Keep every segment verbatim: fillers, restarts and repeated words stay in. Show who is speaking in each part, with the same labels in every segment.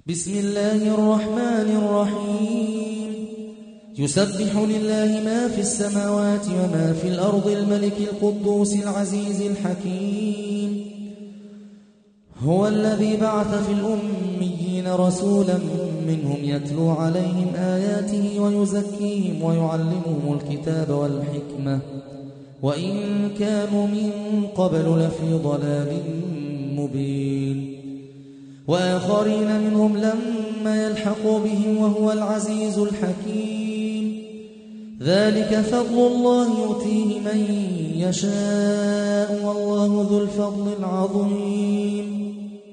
Speaker 1: بسم الله الرحمن الرحيم يسبح لله ما في السماوات وما في الأرض الملك القدوس العزيز الحكيم هو الذي بعث في الأميين رسولا منهم يتلو عليهم آياته ويزكيهم ويعلمهم الكتاب والحكمة وإن كانوا من قبل لفي ضلال مبين وآخرين منهم لما يلحقوا بهم وهو العزيز الحكيم ذلك فضل الله يؤتيه من يشاء والله ذو الفضل العظيم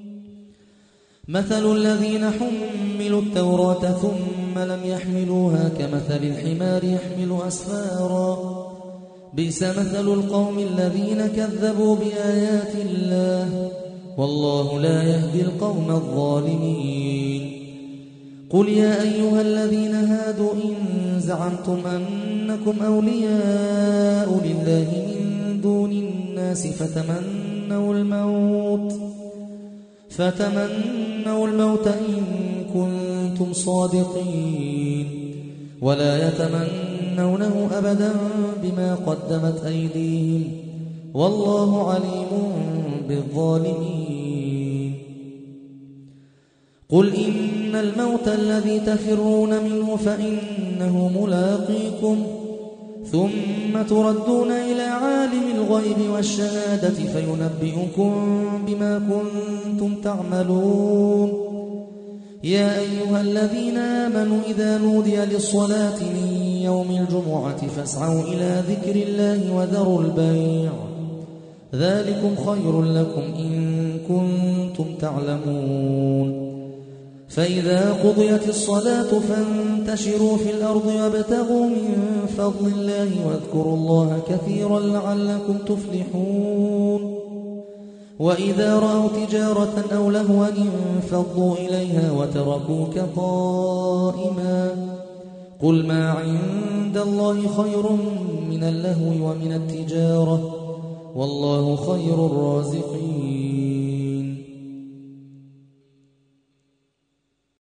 Speaker 1: مثل الذين حملوا التوراة ثم لم يحملوها كمثل الحمار يحمل أسفارا بئس مثل القوم الذين كذبوا بآيات الله والله لا يهدي القوم الظالمين قل يا أيها الذين هادوا إن زعمتم أنكم أولياء لله من دون الناس فتمنوا الموت فتمنوا الموت إن كنتم صادقين ولا يتمنونه أبدا بما قدمت أيديهم والله عليم بالظالمين قل إن الموت الذي تفرون منه فإنه ملاقيكم ثم تردون إلى عالم الغيب والشهادة فينبئكم بما كنتم تعملون يا أيها الذين آمنوا إذا نودي للصلاة من يوم الجمعة فاسعوا إلى ذكر الله وذروا البيع ذلكم خير لكم إن كنتم تعلمون فإذا قضيت الصلاة فانتشروا في الأرض وابتغوا من فضل الله واذكروا الله كثيرا لعلكم تفلحون وإذا رأوا تجارة أو لهوا انفضوا إليها وتركوك قائما قل ما عند الله خير من اللهو ومن التجارة والله خير الرازقين